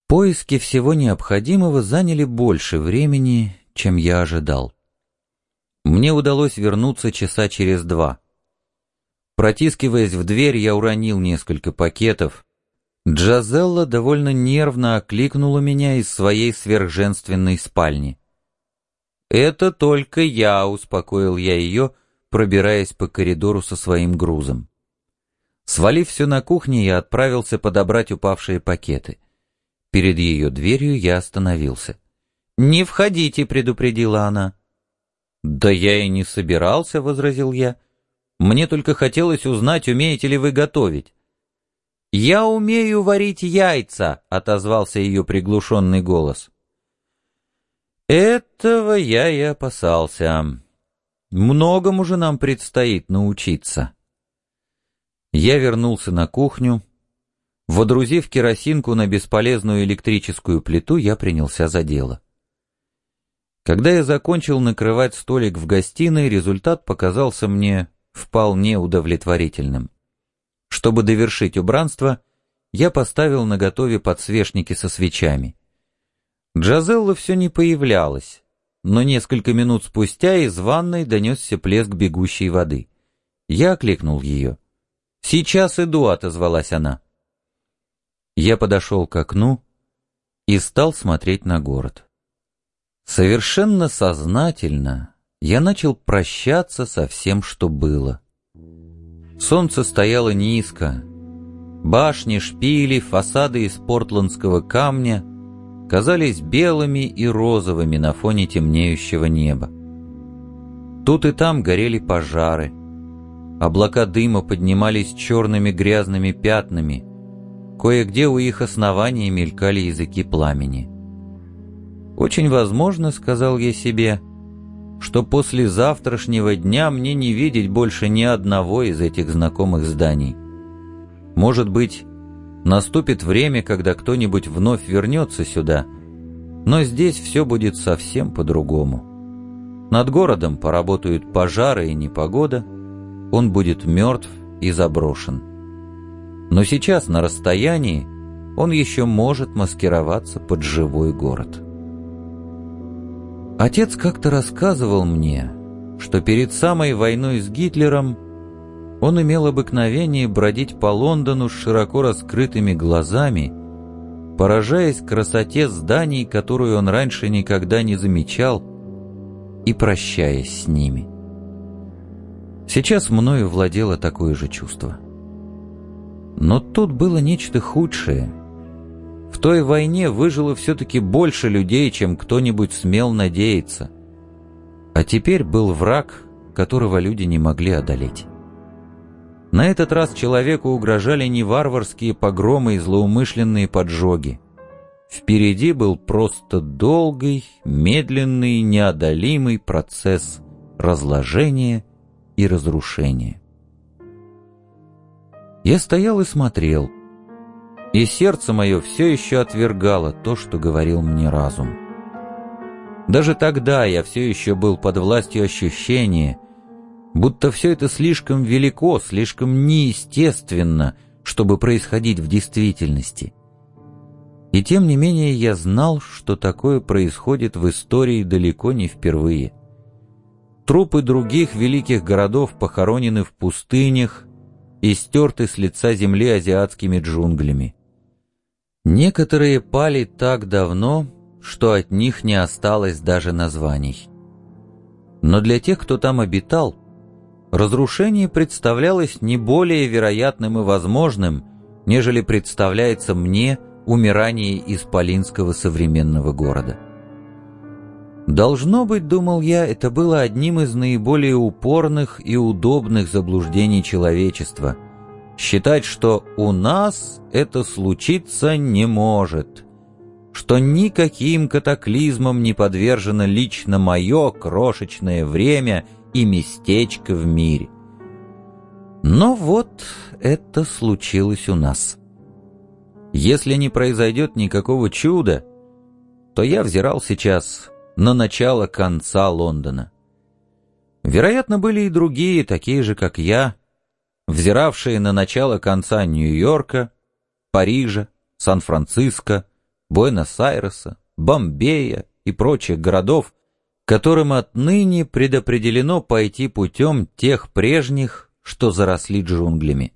Поиски всего необходимого заняли больше времени, чем я ожидал. Мне удалось вернуться часа через 2. Протискиваясь в дверь, я уронил несколько пакетов. Джазелла довольно нервно окликнула меня из своей сверхженственной спальни. «Это только я», — успокоил я ее, пробираясь по коридору со своим грузом. Свалив все на кухне, я отправился подобрать упавшие пакеты. Перед ее дверью я остановился. «Не входите», — предупредила она. «Да я и не собирался», — возразил я. «Мне только хотелось узнать, умеете ли вы готовить». «Я умею варить яйца», — отозвался ее приглушенный голос. Этого я и опасался. Многому же нам предстоит научиться. Я вернулся на кухню. Водрузив керосинку на бесполезную электрическую плиту, я принялся за дело. Когда я закончил накрывать столик в гостиной, результат показался мне вполне удовлетворительным. Чтобы довершить убранство, я поставил наготове подсвечники со свечами. Джазелла все не появлялась, но несколько минут спустя из ванной донесся плеск бегущей воды. Я окликнул ее. «Сейчас иду», — отозвалась она. Я подошел к окну и стал смотреть на город. Совершенно сознательно я начал прощаться со всем, что было. Солнце стояло низко. Башни, шпили, фасады из портландского камня казались белыми и розовыми на фоне темнеющего неба. Тут и там горели пожары. Облака дыма поднимались черными грязными пятнами. Кое-где у их основания мелькали языки пламени. «Очень возможно, — сказал я себе, — что после завтрашнего дня мне не видеть больше ни одного из этих знакомых зданий. Может быть, наступит время, когда кто-нибудь вновь вернется сюда, но здесь все будет совсем по-другому. Над городом поработают пожары и непогода, он будет мертв и заброшен. Но сейчас на расстоянии он еще может маскироваться под живой город». Отец как-то рассказывал мне, что перед самой войной с Гитлером он имел обыкновение бродить по Лондону с широко раскрытыми глазами, поражаясь красоте зданий, которую он раньше никогда не замечал, и прощаясь с ними. Сейчас мною владело такое же чувство. Но тут было нечто худшее. В той войне выжило все-таки больше людей, чем кто-нибудь смел надеяться. А теперь был враг, которого люди не могли одолеть. На этот раз человеку угрожали не варварские погромы и злоумышленные поджоги. Впереди был просто долгий, медленный, неодолимый процесс разложения и разрушения. Я стоял и смотрел, и сердце мое все еще отвергало то, что говорил мне разум. Даже тогда я все еще был под властью ощущения, будто все это слишком велико, слишком неестественно, чтобы происходить в действительности. И тем не менее я знал, что такое происходит в истории далеко не впервые. Трупы других великих городов похоронены в пустынях и стерты с лица земли азиатскими джунглями. Некоторые пали так давно, что от них не осталось даже названий. Но для тех, кто там обитал, разрушение представлялось не более вероятным и возможным, нежели представляется мне умирание исполинского современного города. Должно быть, думал я, это было одним из наиболее упорных и удобных заблуждений человечества — считать, что у нас это случиться не может, что никаким катаклизмам не подвержено лично мое крошечное время и местечко в мире. Но вот это случилось у нас. Если не произойдет никакого чуда, то я взирал сейчас на начало конца Лондона. Вероятно, были и другие, такие же, как я, взиравшие на начало конца Нью-Йорка, Парижа, Сан-Франциско, Буэнос-Айреса, Бомбея и прочих городов, которым отныне предопределено пойти путем тех прежних, что заросли джунглями.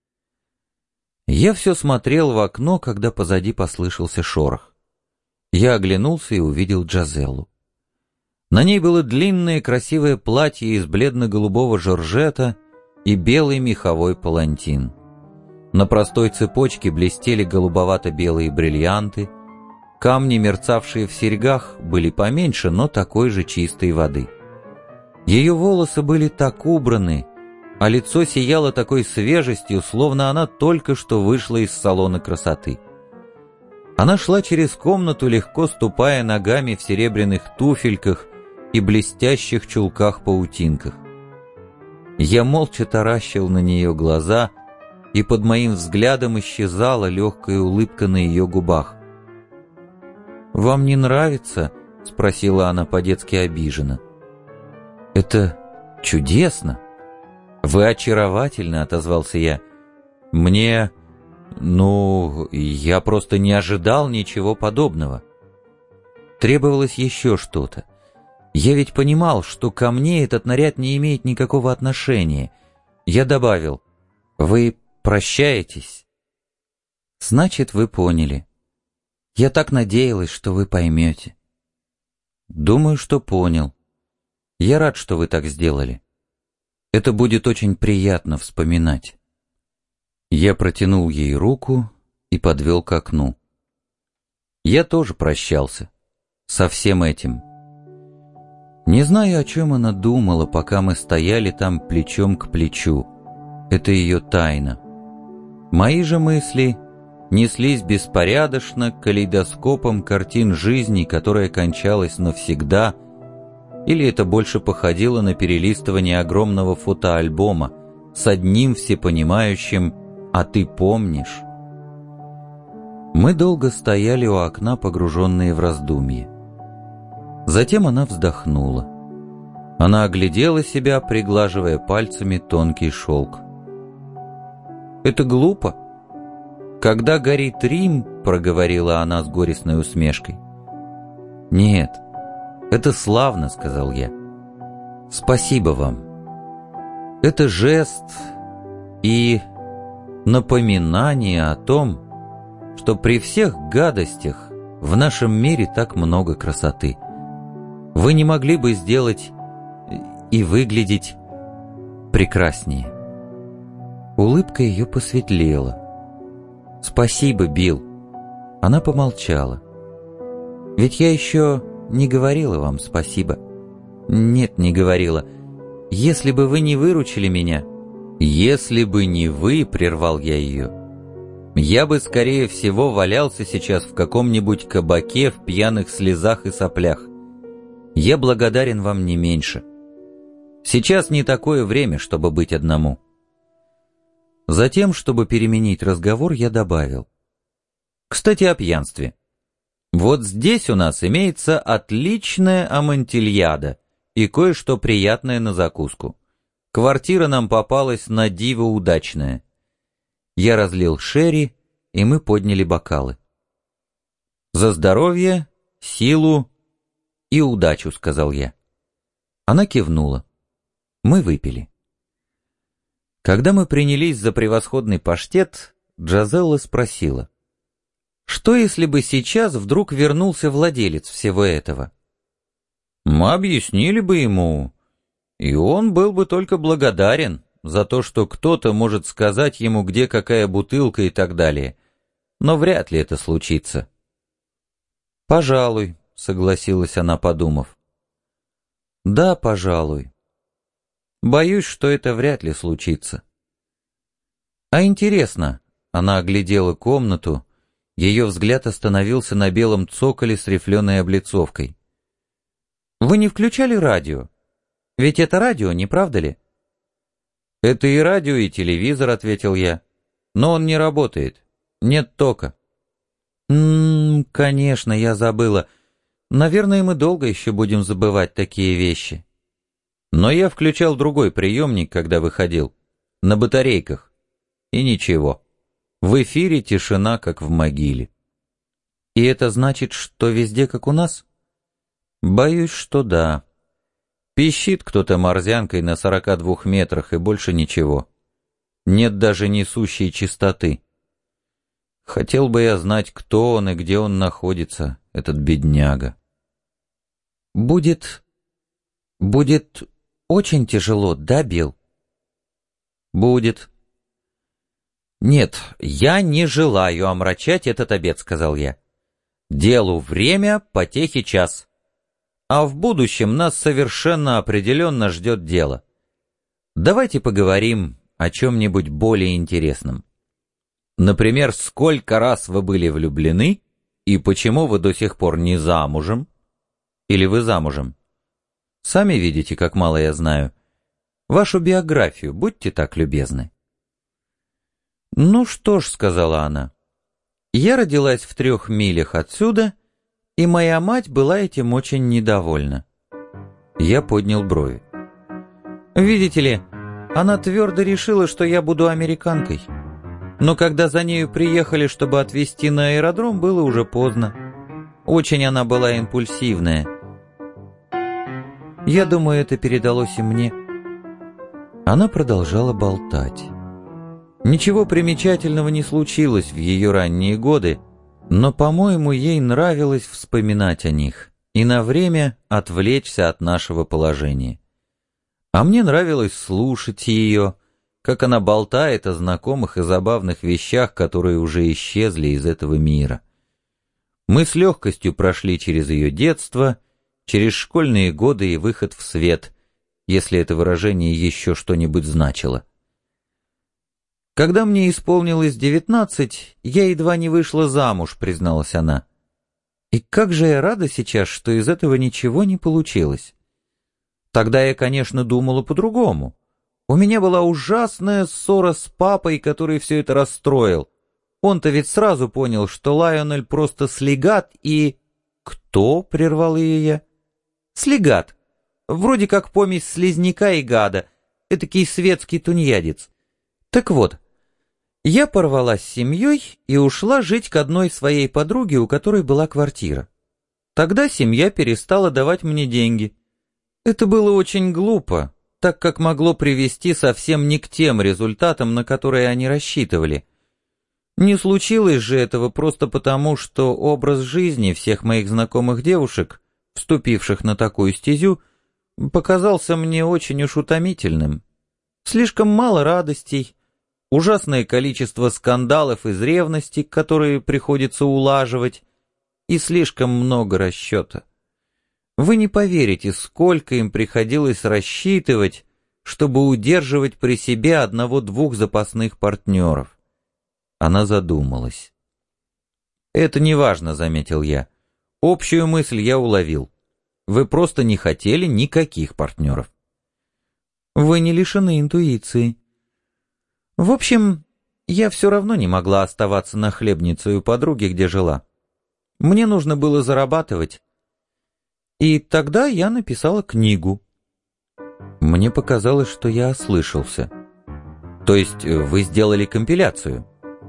Я все смотрел в окно, когда позади послышался шорох. Я оглянулся и увидел Джазеллу. На ней было длинное красивое платье из бледно-голубого жоржета и белый меховой палантин. На простой цепочке блестели голубовато-белые бриллианты, камни, мерцавшие в серьгах, были поменьше, но такой же чистой воды. Ее волосы были так убраны, а лицо сияло такой свежестью, словно она только что вышла из салона красоты. Она шла через комнату, легко ступая ногами в серебряных туфельках и блестящих чулках-паутинках. Я молча таращил на нее глаза, и под моим взглядом исчезала легкая улыбка на ее губах. «Вам не нравится?» — спросила она по-детски обиженно. «Это чудесно!» «Вы очаровательны», — отозвался я. «Мне... я просто не ожидал ничего подобного». Требовалось еще что-то. Я ведь понимал, что ко мне этот наряд не имеет никакого отношения. Я добавил: «Вы прощаетесь?» «Значит, вы поняли. Я так надеялась, что вы поймете». «Думаю, что понял. Я рад, что вы так сделали. Это будет очень приятно вспоминать». Я протянул ей руку и подвел к окну. Я тоже прощался со всем этим. Не знаю, о чем она думала, пока мы стояли там плечом к плечу. Это ее тайна. Мои же мысли неслись беспорядочно калейдоскопом картин жизни, которая кончалась навсегда, или это больше походило на перелистывание огромного фотоальбома с одним всепонимающим «а ты помнишь?». Мы долго стояли у окна, погруженные в раздумье. Затем она вздохнула. Она оглядела себя, приглаживая пальцами тонкий шелк. «Это глупо. Когда горит Рим», — проговорила она с горестной усмешкой. «Нет, это славно», — сказал я. «Спасибо вам. Это жест и напоминание о том, что при всех гадостях в нашем мире так много красоты. Вы не могли бы сделать и выглядеть прекраснее». Улыбка ее посветлела. «Спасибо, Билл». Она помолчала. «Ведь я еще не говорила вам спасибо». «Нет, не говорила. Если бы вы не выручили меня...» «Если бы не вы», — прервал я ее, — «я бы, скорее всего, валялся сейчас в каком-нибудь кабаке в пьяных слезах и соплях. Я благодарен вам не меньше. Сейчас не такое время, чтобы быть одному». Затем, чтобы переменить разговор, я добавил: «Кстати, о пьянстве. Вот здесь у нас имеется отличная амантильяда и кое-что приятное на закуску. Квартира нам попалась на диво удачная». Я разлил шерри, и мы подняли бокалы. «За здоровье, силу и удачу», — сказал я. Она кивнула. Мы выпили. Когда мы принялись за превосходный паштет, Джазелла спросила: «Что, если бы сейчас вдруг вернулся владелец всего этого?» «Мы объяснили бы ему, и он был бы только благодарен за то, что кто-то может сказать ему, где какая бутылка и так далее. Но вряд ли это случится». «Пожалуй», — согласилась она, подумав. «Да, пожалуй. Боюсь, что это вряд ли случится». «А интересно», — она оглядела комнату, ее взгляд остановился на белом цоколе с рифленой облицовкой. «Вы не включали радио? Ведь это радио, не правда ли?» «Это и радио, и телевизор», — ответил я. «Но он не работает. Нет тока». Конечно, я забыла. Наверное, мы долго еще будем забывать такие вещи». Но я включал другой приемник, когда выходил. На батарейках. И ничего. В эфире тишина, как в могиле. И это значит, что везде как у нас? Боюсь, что да. Пищит кто-то морзянкой на 42 метрах и больше ничего. Нет даже несущей чистоты. Хотел бы я знать, кто он и где он находится, этот бедняга. Будет очень тяжело, да, Билл? Будет. Нет, я не желаю омрачать этот обед, сказал я. Делу время, потехе час. А в будущем нас совершенно определенно ждет дело. Давайте поговорим о чем-нибудь более интересном. Например, сколько раз вы были влюблены и почему вы до сих пор не замужем? Или вы замужем? Сами видите, как мало я знаю. Вашу биографию, будьте так любезны. Ну что ж, сказала она, я родилась в 3 милях отсюда, и моя мать была этим очень недовольна. Я поднял брови. Видите ли, она твердо решила, что я буду американкой. Но когда за нею приехали, чтобы отвезти на аэродром, было уже поздно. Очень она была импульсивная. Я думаю, это передалось и мне. Она продолжала болтать. Ничего примечательного не случилось в ее ранние годы, но, по-моему, ей нравилось вспоминать о них и на время отвлечься от нашего положения. А мне нравилось слушать ее, как она болтает о знакомых и забавных вещах, которые уже исчезли из этого мира. Мы с легкостью прошли через ее детство, через школьные годы и выход в свет, если это выражение еще что-нибудь значило. «Когда мне исполнилось 19, я едва не вышла замуж», — призналась она. «И как же я рада сейчас, что из этого ничего не получилось. Тогда я, конечно, думала по-другому. У меня была ужасная ссора с папой, который все это расстроил. Он-то ведь сразу понял, что Лайонель просто слегат и...» «Кто?» — прервал ее я. «Слегат. Вроде как помесь слизняка и гада. Этакий светский тунеядец. Так вот, я порвалась с семьей и ушла жить к одной своей подруге, у которой была квартира. Тогда семья перестала давать мне деньги. Это было очень глупо, так как могло привести совсем не к тем результатам, на которые они рассчитывали. Не случилось же этого просто потому, что образ жизни всех моих знакомых девушек, вступивших на такую стезю, показался мне очень уж утомительным. Слишком мало радостей, ужасное количество скандалов из ревности, которые приходится улаживать, и слишком много расчета. Вы не поверите, сколько им приходилось рассчитывать, чтобы удерживать при себе 1-2 запасных партнеров. Она задумалась. «Это не важно», — заметил я. «Общую мысль я уловил. Вы просто не хотели никаких партнеров». «Вы не лишены интуиции». В общем, я все равно не могла оставаться нахлебницей у подруги, где жила. Мне нужно было зарабатывать. И тогда я написала книгу. Мне показалось, что я ослышался. То есть вы сделали компиляцию?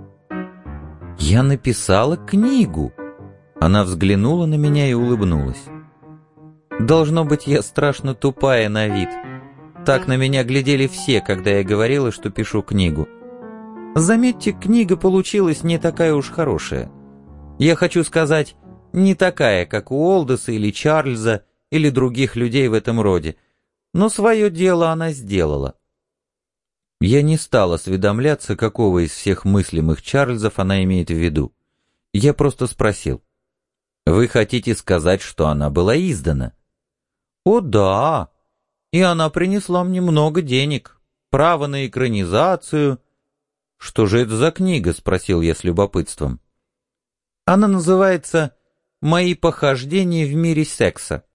Я написала книгу. Она взглянула на меня и улыбнулась. Должно быть, я страшно тупая на вид. Так на меня глядели все, когда я говорила, что пишу книгу. Заметьте, книга получилась не такая уж хорошая. Я хочу сказать, не такая, как у Олдоса или Чарльза, или других людей в этом роде. Но свое дело она сделала. Я не стал осведомляться, какого из всех мыслимых Чарльзов она имеет в виду. Я просто спросил. Вы хотите сказать, что она была издана? О, да. И она принесла мне много денег. Право на экранизацию. Что же это за книга? Спросил я с любопытством. Она называется «Мои похождения в мире секса».